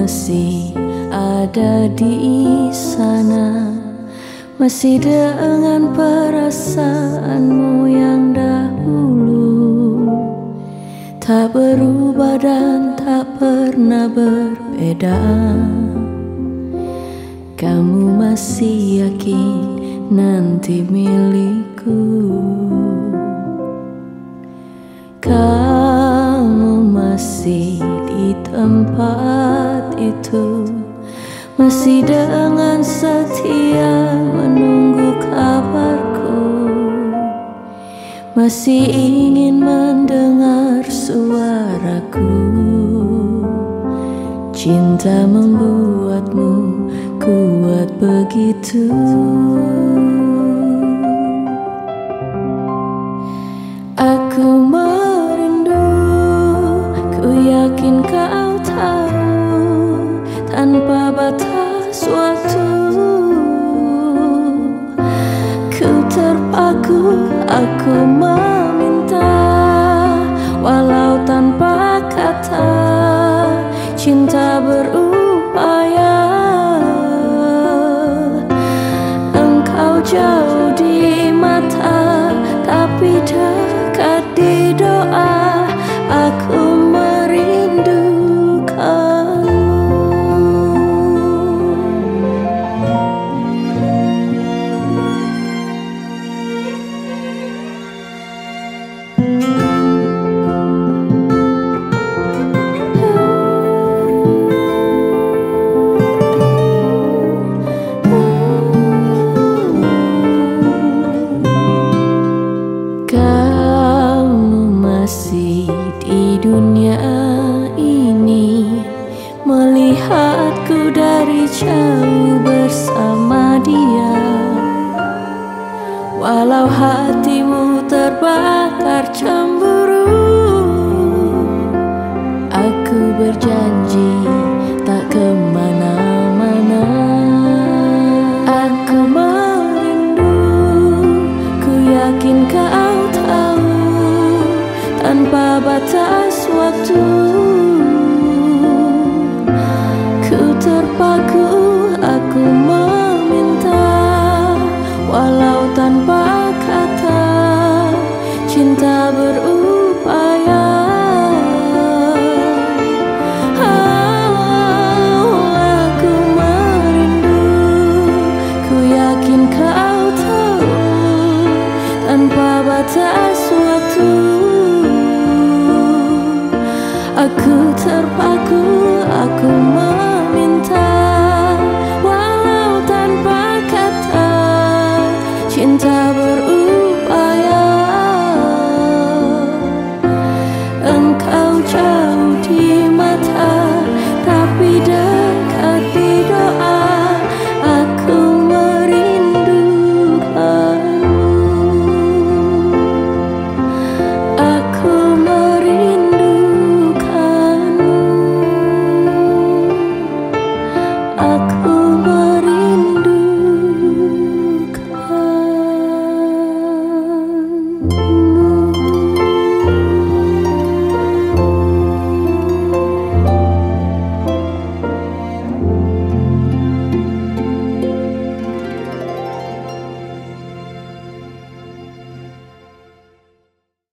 masih ada di sana, masih dengan perasaanmu yang dahulu, tak berubah dan tak pernah berbeda. Kamu masih yakin nanti milikku. Kamu masih di tempat itu, masih dengan setia menunggu kabarku, masih ingin mendengar suaraku. Cinta membuatmu kuat begitu. Aku merindu, ku yakin kau tahu, tanpa batas waktu. Ku terpaku, aku meminta, walau tanpa kata. Cinta berupaya, engkau jauh di mata, tapi dekat di doa. Aku merindukanmu. Masih di dunia ini, melihatku dari jauh bersama dia. Walau hatimu terbakar cemburu, aku berjanji tak kemana-mana. Aku merindu, ku yakin kau tahu, tanpa batas waktu. Ku terpaku, aku meminta, walau tanpa kata. Cinta berupaya. Aku merindu, ku yakin kau tahu, tanpa batas waktu. Aku terpaku, aku mau